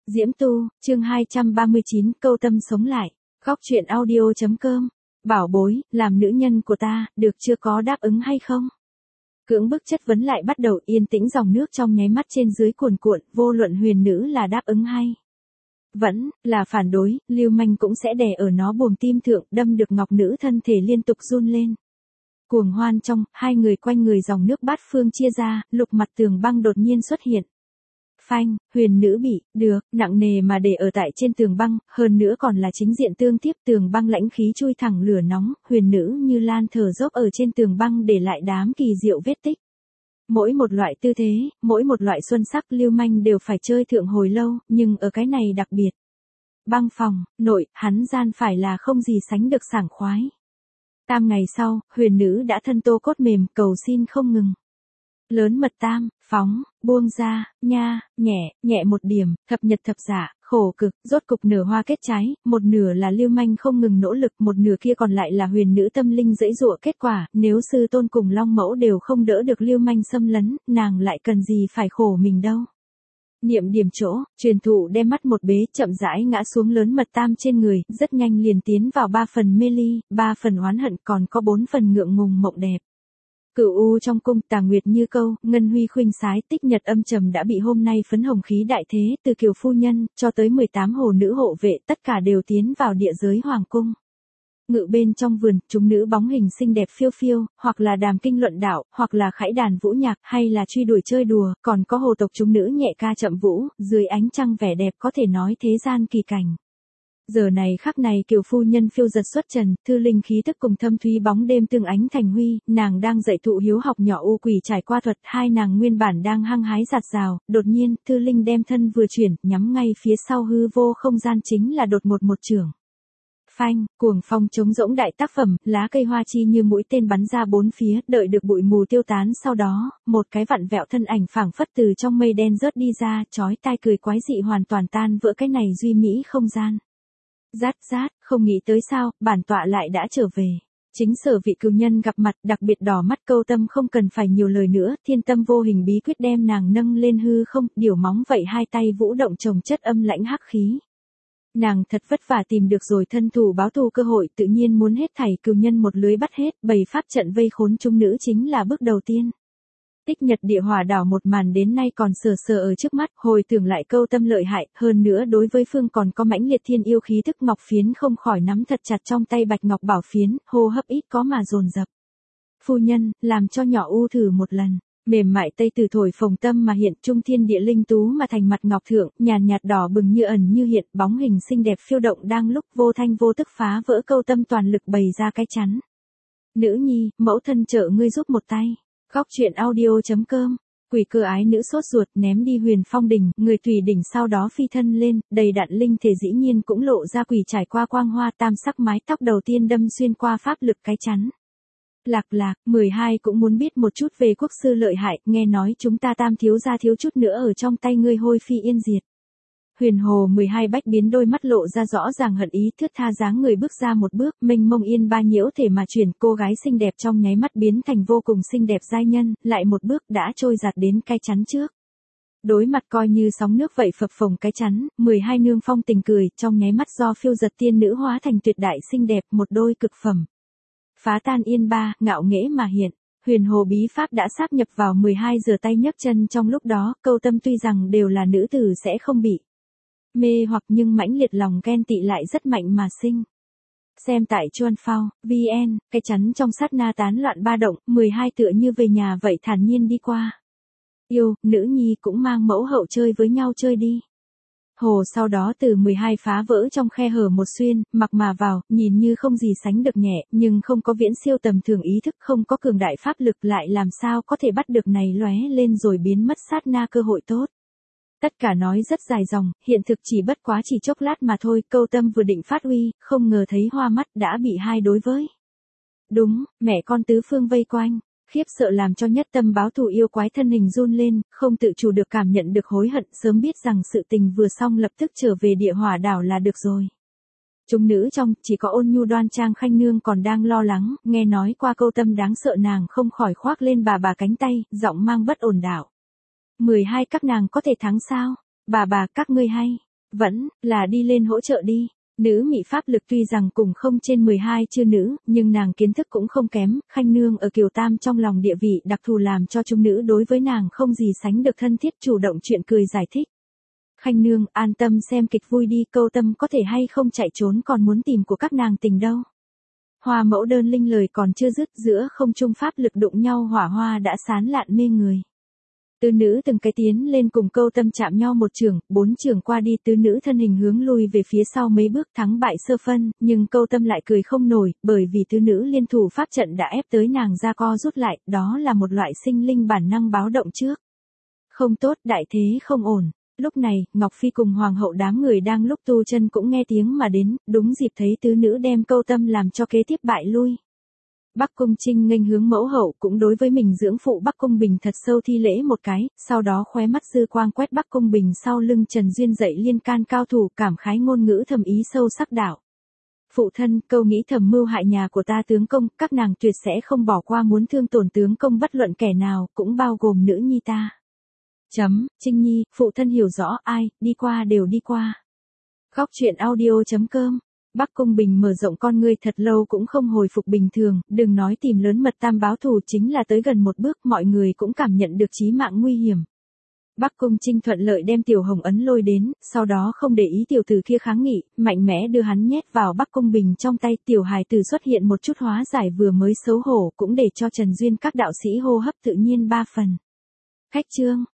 Diễm Tu, chương 239, câu tâm sống lại. Góc truyện audio.com. Bảo bối, làm nữ nhân của ta, được chưa, có đáp ứng hay không? Cưỡng bức chất vấn lại bắt đầu, yên tĩnh dòng nước trong nháy mắt trên dưới cuồn cuộn, vô luận huyền nữ là đáp ứng hay vẫn là phản đối, Lưu Manh cũng sẽ đè ở nó buồng tim thượng, đâm được ngọc nữ thân thể liên tục run lên. Cuồng hoan trong, hai người quanh người dòng nước bát phương chia ra, lục mặt tường băng đột nhiên xuất hiện. Phanh, huyền nữ bị, nặng nề mà để ở tại trên tường băng, hơn nữa còn là chính diện tương tiếp, tường băng lãnh khí chui thẳng lửa nóng, huyền nữ như lan thở dốc ở trên tường băng để lại đám kỳ diệu vết tích. Mỗi một loại tư thế, mỗi một loại xuân sắc Lưu Manh đều phải chơi thượng hồi lâu, nhưng ở cái này đặc biệt. Băng phòng, nội, hắn gian phải là không gì sánh được sảng khoái. 8 ngày sau, huyền nữ đã thân tô cốt mềm, cầu xin không ngừng. Lớn mật tam, phóng, buông ra, nha, nhẹ một điểm, thập nhật thập giả, khổ cực, rốt cục nở hoa kết trái, một nửa là Lưu Manh không ngừng nỗ lực, một nửa kia còn lại là huyền nữ tâm linh giãy giụa, kết quả, nếu sư tôn cùng long mẫu đều không đỡ được Lưu Manh xâm lấn, nàng lại cần gì phải khổ mình đâu. Niệm điểm chỗ, truyền thụ đem mắt một bế, chậm rãi ngã xuống lớn mật tam trên người, rất nhanh liền tiến vào 3 phần mê ly, 3 phần oán hận, còn có 4 phần ngượng ngùng mộng đẹp. Cửu U trong cung, Tà Nguyệt như câu, Ngân Huy khuynh sái, Tích Nhật âm trầm đã bị hôm nay phấn hồng khí đại thế, từ Kiều phu nhân cho tới 18 hồ nữ hộ vệ, tất cả đều tiến vào địa giới hoàng cung. Ngự bên trong vườn, chúng nữ bóng hình xinh đẹp phiêu phiêu, hoặc là đàm kinh luận đạo, hoặc là khải đàn vũ nhạc, hay là truy đuổi chơi đùa, còn có hồ tộc chúng nữ nhẹ ca chậm vũ, dưới ánh trăng vẻ đẹp có thể nói thế gian kỳ cảnh. Giờ này khắc này Kiều phu nhân phiêu giật xuất trần, thư linh khí tức cùng thâm thúy bóng đêm tương ánh thành huy, nàng đang dạy thụ hiếu học nhỏ u quỷ trải qua thuật, hai nàng nguyên bản đang hăng hái giạt rào, đột nhiên, thư linh đem thân vừa chuyển, nhắm ngay phía sau hư vô không gian, chính là đột một chưởng. Phanh, cuồng phong trống rỗng đại tác phẩm, lá cây hoa chi như mũi tên bắn ra bốn phía, đợi được bụi mù tiêu tán, sau đó, một cái vặn vẹo thân ảnh phảng phất từ trong mây đen rớt đi ra, chói tai cười quái dị hoàn toàn tan vỡ cái này duy mỹ không gian. Rát, không nghĩ tới sao, bản tọa lại đã trở về. Chính sở vị cừu nhân gặp mặt, đặc biệt đỏ mắt câu tâm không cần phải nhiều lời nữa, thiên tâm vô hình bí quyết đem nàng nâng lên hư không, điểu móng vậy hai tay vũ động chồng chất âm lãnh hắc khí. Nàng thật vất vả tìm được rồi thân thủ báo thù cơ hội, tự nhiên muốn hết thảy cừu nhân một lưới bắt hết, bày pháp trận vây khốn chúng nữ chính là bước đầu tiên. Tích Nhật địa hỏa đảo một màn đến nay còn sờ ở trước mắt, hồi tưởng lại câu tâm lợi hại, hơn nữa đối với phương còn có mãnh liệt thiên yêu khí thức, ngọc phiến không khỏi nắm thật chặt trong tay bạch ngọc bảo phiến, hô hấp ít có mà dồn dập. Phu nhân, làm cho nhỏ u thử một lần. Mềm mại tây từ thổi phồng tâm mà hiện, trung thiên địa linh tú mà thành mặt ngọc thượng, nhàn nhạt đỏ bừng như ẩn như hiện, bóng hình xinh đẹp phiêu động đang lúc vô thanh vô tức phá vỡ câu tâm toàn lực bày ra cái chắn. Nữ nhi, mẫu thân trợ ngươi giúp một tay. Góc truyện audio.com. Quỷ cơ ái nữ sốt ruột ném đi huyền phong đỉnh, người tùy đỉnh sau đó phi thân lên, đầy đặn linh thể dĩ nhiên cũng lộ ra quỷ trải qua quang hoa, tam sắc mái tóc đầu tiên đâm xuyên qua pháp lực cái chắn. Lạc, 12 cũng muốn biết một chút về quốc sư lợi hại, nghe nói chúng ta tam thiếu gia thiếu chút nữa ở trong tay ngươi hôi phi yên diệt. Huyền Hồ 12 bách biến đôi mắt lộ ra rõ ràng hận ý, thướt tha dáng người bước ra một bước, mênh mông yên ba nhiễu thể mà chuyển, cô gái xinh đẹp trong nháy mắt biến thành vô cùng xinh đẹp giai nhân, lại một bước đã trôi giạt đến cái chắn trước. Đối mặt coi như sóng nước vậy phập phồng cái chắn, 12 nương phong tình cười, trong nháy mắt do phiêu giật tiên nữ hóa thành tuyệt đại xinh đẹp, một đôi cực phẩm. Phá tan yên ba, ngạo nghễ mà hiện. Huyền Hồ bí pháp đã sáp nhập vào 12 giờ tay nhấc chân trong lúc đó, câu tâm tuy rằng đều là nữ tử sẽ không bị mê hoặc nhưng mãnh liệt lòng ghen tị lại rất mạnh mà sinh. Xem tại Chuan Phao, VN, cái chắn trong sát na tán loạn ba động, 12 tựa như về nhà vậy thản nhiên đi qua. Yêu, nữ nhi cũng mang mẫu hậu chơi với nhau chơi đi. Hồ sau đó từ 12 phá vỡ trong khe hở một xuyên, mặc mà vào, nhìn như không gì sánh được nhẹ, nhưng không có viễn siêu tầm thường ý thức, không có cường đại pháp lực, lại làm sao có thể bắt được này lóe lên rồi biến mất sát na cơ hội tốt. Tất cả nói rất dài dòng, hiện thực chỉ bất quá chỉ chốc lát mà thôi, câu tâm vừa định phát uy, không ngờ thấy hoa mắt đã bị hai đối với. Đúng, mẹ con tứ phương vây quanh, khiếp sợ làm cho nhất tâm báo thù yêu quái thân hình run lên, không tự chủ được cảm nhận được hối hận, sớm biết rằng sự tình vừa xong lập tức trở về địa hỏa đảo là được rồi. Chúng nữ trong, chỉ có Ôn Nhu đoan trang khanh nương còn đang lo lắng, nghe nói qua câu tâm đáng sợ nàng không khỏi khoác lên bà cánh tay, giọng mang bất ổn đảo. 12 các nàng có thể thắng sao? Bà các ngươi hay. Vẫn là đi lên hỗ trợ đi. Nữ Mị pháp lực tuy rằng cùng không trên 12 chư nữ, nhưng nàng kiến thức cũng không kém, Khanh Nương ở Kiều Tam trong lòng địa vị đặc thù làm cho chúng nữ đối với nàng không gì sánh được thân thiết, chủ động chuyện cười giải thích. Khanh Nương, an tâm xem kịch vui đi, Câu Tâm có thể hay không chạy trốn còn muốn tìm của các nàng tình đâu. Hoa Mẫu Đơn Linh lời còn chưa dứt, giữa không trung pháp lực đụng nhau hỏa hoa đã sán lạn mê người. Tứ nữ từng cái tiến lên cùng Câu Tâm chạm nhau một trường, 4 trường qua đi tứ nữ thân hình hướng lui về phía sau mấy bước, thắng bại sơ phân, nhưng Câu Tâm lại cười không nổi, bởi vì tứ nữ liên thủ pháp trận đã ép tới nàng ra co rút lại, đó là một loại sinh linh bản năng báo động trước. Không tốt, đại thế không ổn. Lúc này, Ngọc Phi cùng Hoàng hậu đám người đang lúc tu chân cũng nghe tiếng mà đến, đúng dịp thấy tứ nữ đem Câu Tâm làm cho kế tiếp bại lui. Bắc Cung Trinh nghênh hướng mẫu hậu cũng đối với mình dưỡng phụ Bắc Cung Bình thật sâu thi lễ một cái, sau đó khóe mắt dư quang quét Bắc Cung Bình sau lưng Trần Duyên dậy liên can cao thủ, cảm khái ngôn ngữ thầm ý sâu sắc đạo. Phụ thân, Câu nghĩ thầm mưu hại nhà của ta tướng công, các nàng tuyệt sẽ không bỏ qua muốn thương tổn tướng công bất luận kẻ nào, cũng bao gồm nữ nhi ta. Trinh Nhi, phụ thân hiểu rõ, ai, đi qua đều đi qua. Góc truyện audio.com. Bắc Cung Bình mở rộng con ngươi thật lâu cũng không hồi phục bình thường, đừng nói tìm lớn mật tam báo thù, chính là tới gần một bước mọi người cũng cảm nhận được chí mạng nguy hiểm. Bắc Cung Trinh thuận lợi đem Tiểu Hồng ấn lôi đến, sau đó không để ý tiểu tử kia kháng nghị, mạnh mẽ đưa hắn nhét vào Bắc Cung Bình trong tay, tiểu hài tử xuất hiện một chút hóa giải vừa mới xấu hổ cũng để cho Trần Duyên các đạo sĩ hô hấp tự nhiên 3 phần. Khách chương